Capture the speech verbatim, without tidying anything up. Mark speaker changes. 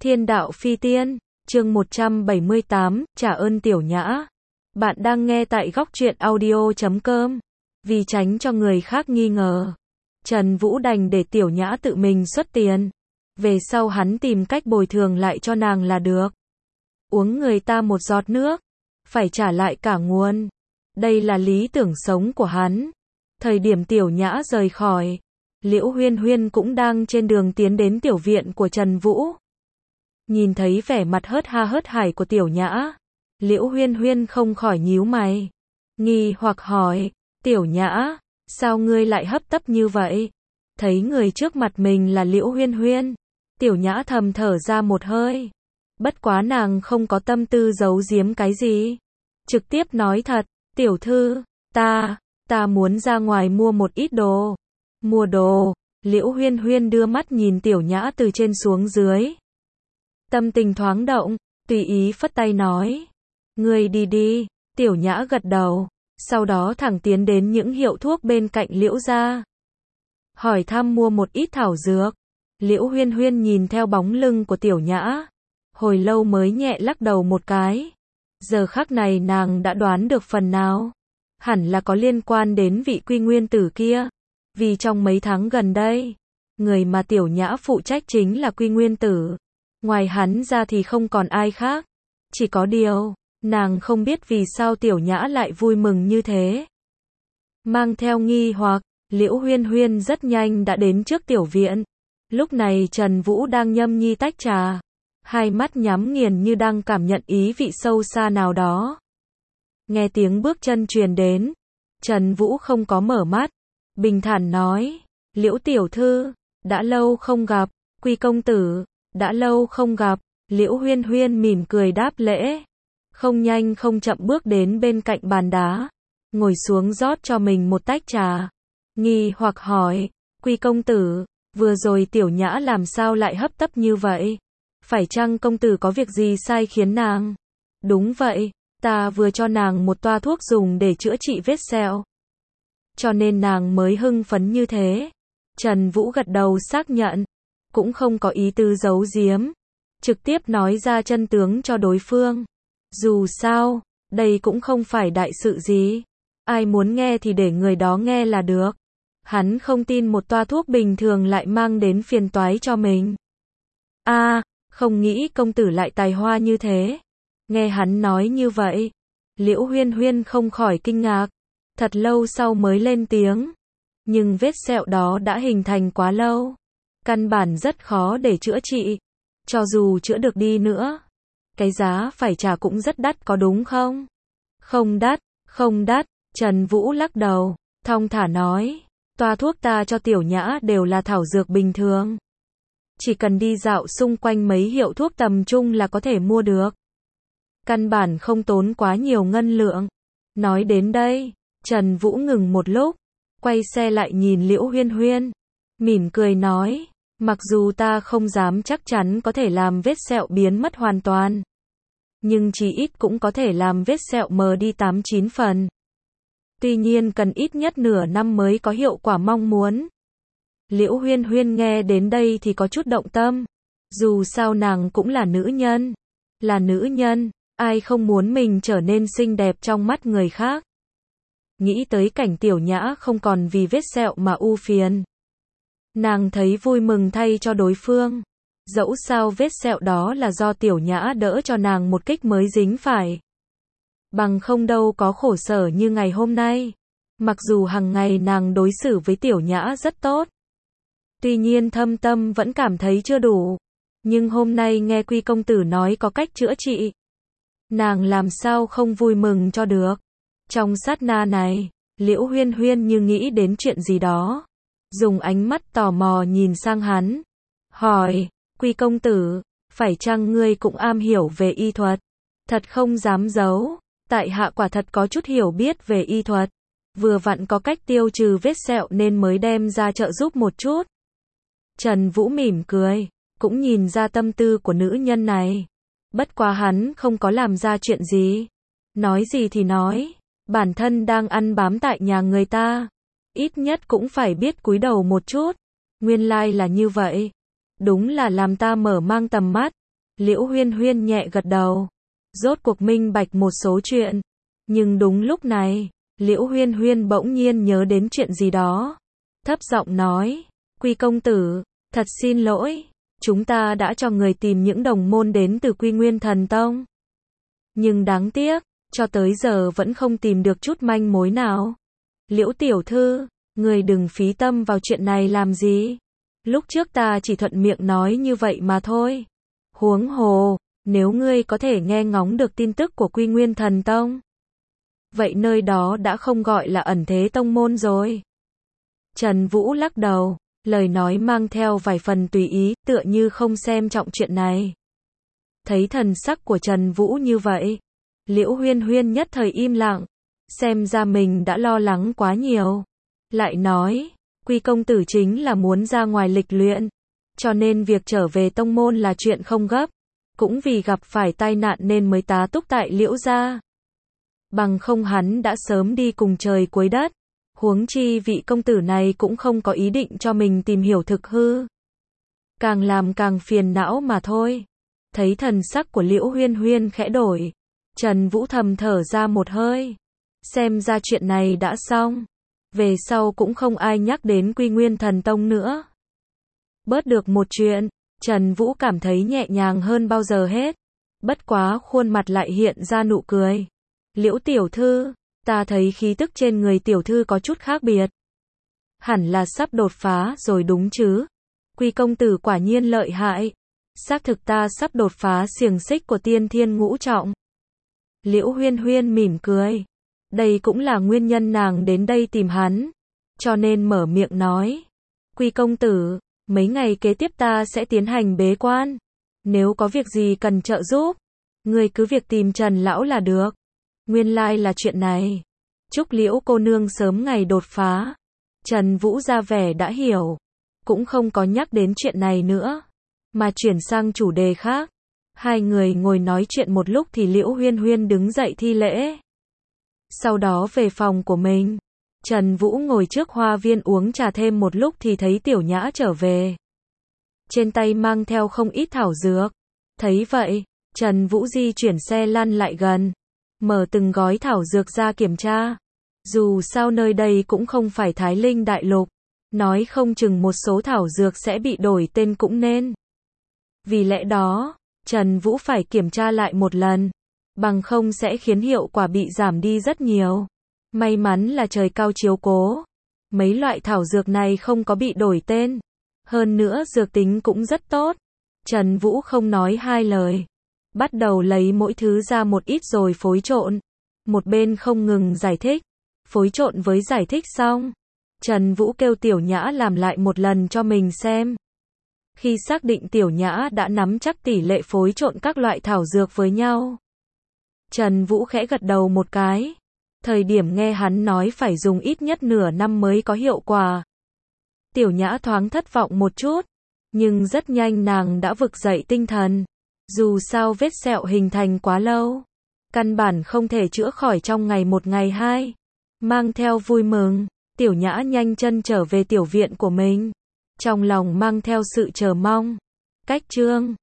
Speaker 1: Thiên đạo phi tiên, chương một trăm bảy mươi tám, trả ơn Tiểu Nhã. Bạn đang nghe tại góc truyện audio chấm com. Vì tránh cho người khác nghi ngờ, Trần Vũ đành để Tiểu Nhã tự mình xuất tiền. Về sau hắn tìm cách bồi thường lại cho nàng là được. Uống người ta một giọt nước, phải trả lại cả nguồn. Đây là lý tưởng sống của hắn. Thời điểm Tiểu Nhã rời khỏi, Liễu Huyên Huyên cũng đang trên đường tiến đến tiểu viện của Trần Vũ. Nhìn thấy vẻ mặt hớt ha hớt hải của Tiểu Nhã, Liễu Huyên Huyên không khỏi nhíu mày, nghi hoặc hỏi, Tiểu Nhã, sao ngươi lại hấp tấp như vậy? Thấy người trước mặt mình là Liễu Huyên Huyên, Tiểu Nhã thầm thở ra một hơi. Bất quá nàng không có tâm tư giấu giếm cái gì, trực tiếp nói thật, tiểu thư, ta, ta muốn ra ngoài mua một ít đồ. Mua đồ? Liễu Huyên Huyên đưa mắt nhìn Tiểu Nhã từ trên xuống dưới. Tâm tình thoáng động, tùy ý phất tay nói, ngươi đi đi. Tiểu Nhã gật đầu, sau đó thẳng tiến đến những hiệu thuốc bên cạnh Liễu gia. Hỏi thăm mua một ít thảo dược. Liễu Huyên Huyên nhìn theo bóng lưng của Tiểu Nhã, hồi lâu mới nhẹ lắc đầu một cái. Giờ khắc này nàng đã đoán được phần nào, hẳn là có liên quan đến vị Quy Nguyên tử kia. Vì trong mấy tháng gần đây, người mà Tiểu Nhã phụ trách chính là Quy Nguyên tử. Ngoài hắn ra thì không còn ai khác. Chỉ có điều, nàng không biết vì sao Tiểu Nhã lại vui mừng như thế. Mang theo nghi hoặc, Liễu Huyên Huyên rất nhanh đã đến trước tiểu viện. Lúc này Trần Vũ đang nhâm nhi tách trà, hai mắt nhắm nghiền như đang cảm nhận ý vị sâu xa nào đó. Nghe tiếng bước chân truyền đến, Trần Vũ không có mở mắt, bình thản nói, Liễu tiểu thư, đã lâu không gặp. Quy công tử, đã lâu không gặp. Liễu Huyên Huyên mỉm cười đáp lễ, không nhanh không chậm bước đến bên cạnh bàn đá, ngồi xuống rót cho mình một tách trà. Nghi hoặc hỏi, Quy công tử, vừa rồi Tiểu Nhã làm sao lại hấp tấp như vậy? Phải chăng công tử có việc gì sai khiến nàng? Đúng vậy, ta vừa cho nàng một toa thuốc dùng để chữa trị vết sẹo, cho nên nàng mới hưng phấn như thế. Trần Vũ gật đầu xác nhận, cũng không có ý tư giấu giếm, trực tiếp nói ra chân tướng cho đối phương. Dù sao, đây cũng không phải đại sự gì, ai muốn nghe thì để người đó nghe là được. Hắn không tin một toa thuốc bình thường lại mang đến phiền toái cho mình. A, à, không nghĩ công tử lại tài hoa như thế. Nghe hắn nói như vậy, Liễu Huyên Huyên không khỏi kinh ngạc, thật lâu sau mới lên tiếng. Nhưng vết sẹo đó đã hình thành quá lâu, căn bản rất khó để chữa trị. Cho dù chữa được đi nữa, cái giá phải trả cũng rất đắt có đúng không? Không đắt, không đắt. Trần Vũ lắc đầu, thong thả nói, toa thuốc ta cho Tiểu Nhã đều là thảo dược bình thường. Chỉ cần đi dạo xung quanh mấy hiệu thuốc tầm trung là có thể mua được. Căn bản không tốn quá nhiều ngân lượng. Nói đến đây, Trần Vũ ngừng một lúc, quay xe lại nhìn Liễu Huyên Huyên, mỉm cười nói, mặc dù ta không dám chắc chắn có thể làm vết sẹo biến mất hoàn toàn, nhưng chí ít cũng có thể làm vết sẹo mờ đi tám chín phần. Tuy nhiên cần ít nhất nửa năm mới có hiệu quả mong muốn. Liễu Huyên Huyên nghe đến đây thì có chút động tâm. Dù sao nàng cũng là nữ nhân. Là nữ nhân, ai không muốn mình trở nên xinh đẹp trong mắt người khác. Nghĩ tới cảnh Tiểu Nhã không còn vì vết sẹo mà ưu phiền, nàng thấy vui mừng thay cho đối phương. Dẫu sao vết sẹo đó là do Tiểu Nhã đỡ cho nàng một kích mới dính phải. Bằng không đâu có khổ sở như ngày hôm nay. Mặc dù hàng ngày nàng đối xử với Tiểu Nhã rất tốt, tuy nhiên thâm tâm vẫn cảm thấy chưa đủ. Nhưng hôm nay nghe Quy công tử nói có cách chữa trị, nàng làm sao không vui mừng cho được. Trong sát na này, Liễu Huyên Huyên như nghĩ đến chuyện gì đó, dùng ánh mắt tò mò nhìn sang hắn, hỏi, Quy công tử, phải chăng ngươi cũng am hiểu về y thuật? Thật không dám giấu, tại hạ quả thật có chút hiểu biết về y thuật, vừa vặn có cách tiêu trừ vết sẹo nên mới đem ra trợ giúp một chút. Trần Vũ mỉm cười, cũng nhìn ra tâm tư của nữ nhân này. Bất quá hắn không có làm ra chuyện gì. Nói gì thì nói, bản thân đang ăn bám tại nhà người ta, ít nhất cũng phải biết cúi đầu một chút. Nguyên lai là như vậy. Đúng là làm ta mở mang tầm mắt. Liễu Huyên Huyên nhẹ gật đầu. Rốt cuộc minh bạch một số chuyện. Nhưng đúng lúc này, Liễu Huyên Huyên bỗng nhiên nhớ đến chuyện gì đó. Thấp giọng nói, Quy công tử, thật xin lỗi, chúng ta đã cho người tìm những đồng môn đến từ Quy Nguyên Thần Tông. Nhưng đáng tiếc, cho tới giờ vẫn không tìm được chút manh mối nào. Liễu tiểu thư, người đừng phí tâm vào chuyện này làm gì. Lúc trước ta chỉ thuận miệng nói như vậy mà thôi. Huống hồ, nếu ngươi có thể nghe ngóng được tin tức của Quy Nguyên Thần Tông, vậy nơi đó đã không gọi là ẩn thế tông môn rồi. Trần Vũ lắc đầu, lời nói mang theo vài phần tùy ý, tựa như không xem trọng chuyện này. Thấy thần sắc của Trần Vũ như vậy, Liễu Huyên Huyên nhất thời im lặng, xem ra mình đã lo lắng quá nhiều. Lại nói, Quy công tử chính là muốn ra ngoài lịch luyện, cho nên việc trở về tông môn là chuyện không gấp, cũng vì gặp phải tai nạn nên mới tá túc tại Liễu gia. Bằng không hắn đã sớm đi cùng trời cuối đất, huống chi vị công tử này cũng không có ý định cho mình tìm hiểu thực hư. Càng làm càng phiền não mà thôi. Thấy thần sắc của Liễu Huyên Huyên khẽ đổi, Trần Vũ thầm thở ra một hơi. Xem ra chuyện này đã xong. Về sau cũng không ai nhắc đến Quy Nguyên Thần Tông nữa. Bớt được một chuyện, Trần Vũ cảm thấy nhẹ nhàng hơn bao giờ hết. Bất quá khuôn mặt lại hiện ra nụ cười. Liễu tiểu thư, ta thấy khí tức trên người tiểu thư có chút khác biệt. Hẳn là sắp đột phá rồi đúng chứ? Quy công tử quả nhiên lợi hại. Xác thực ta sắp đột phá xiềng xích của tiên thiên ngũ trọng. Liễu Huyên Huyên mỉm cười. Đây cũng là nguyên nhân nàng đến đây tìm hắn. Cho nên mở miệng nói. Quy công tử, mấy ngày kế tiếp ta sẽ tiến hành bế quan. Nếu có việc gì cần trợ giúp, người cứ việc tìm Trần lão là được. Nguyên lai là chuyện này. Chúc Liễu cô nương sớm ngày đột phá. Trần Vũ ra vẻ đã hiểu. Cũng không có nhắc đến chuyện này nữa. Mà chuyển sang chủ đề khác. Hai người ngồi nói chuyện một lúc thì Liễu Huyên Huyên đứng dậy thi lễ. Sau đó về phòng của mình. Trần Vũ ngồi trước hoa viên uống trà thêm một lúc thì thấy Tiểu Nhã trở về. Trên tay mang theo không ít thảo dược. Thấy vậy, Trần Vũ di chuyển xe lăn lại gần. Mở từng gói thảo dược ra kiểm tra. Dù sao nơi đây cũng không phải Thái Linh Đại Lục. Nói không chừng một số thảo dược sẽ bị đổi tên cũng nên. Vì lẽ đó, Trần Vũ phải kiểm tra lại một lần. Bằng không sẽ khiến hiệu quả bị giảm đi rất nhiều. May mắn là trời cao chiếu cố. Mấy loại thảo dược này không có bị đổi tên. Hơn nữa dược tính cũng rất tốt. Trần Vũ không nói hai lời. Bắt đầu lấy mỗi thứ ra một ít rồi phối trộn. Một bên không ngừng giải thích. Phối trộn với giải thích xong. Trần Vũ kêu Tiểu Nhã làm lại một lần cho mình xem. Khi xác định Tiểu Nhã đã nắm chắc tỷ lệ phối trộn các loại thảo dược với nhau. Trần Vũ khẽ gật đầu một cái. Thời điểm nghe hắn nói phải dùng ít nhất nửa năm mới có hiệu quả. Tiểu Nhã thoáng thất vọng một chút. Nhưng rất nhanh nàng đã vực dậy tinh thần. Dù sao vết sẹo hình thành quá lâu. Căn bản không thể chữa khỏi trong ngày một ngày hai. Mang theo vui mừng, Tiểu Nhã nhanh chân trở về tiểu viện của mình. Trong lòng mang theo sự chờ mong. Cách chương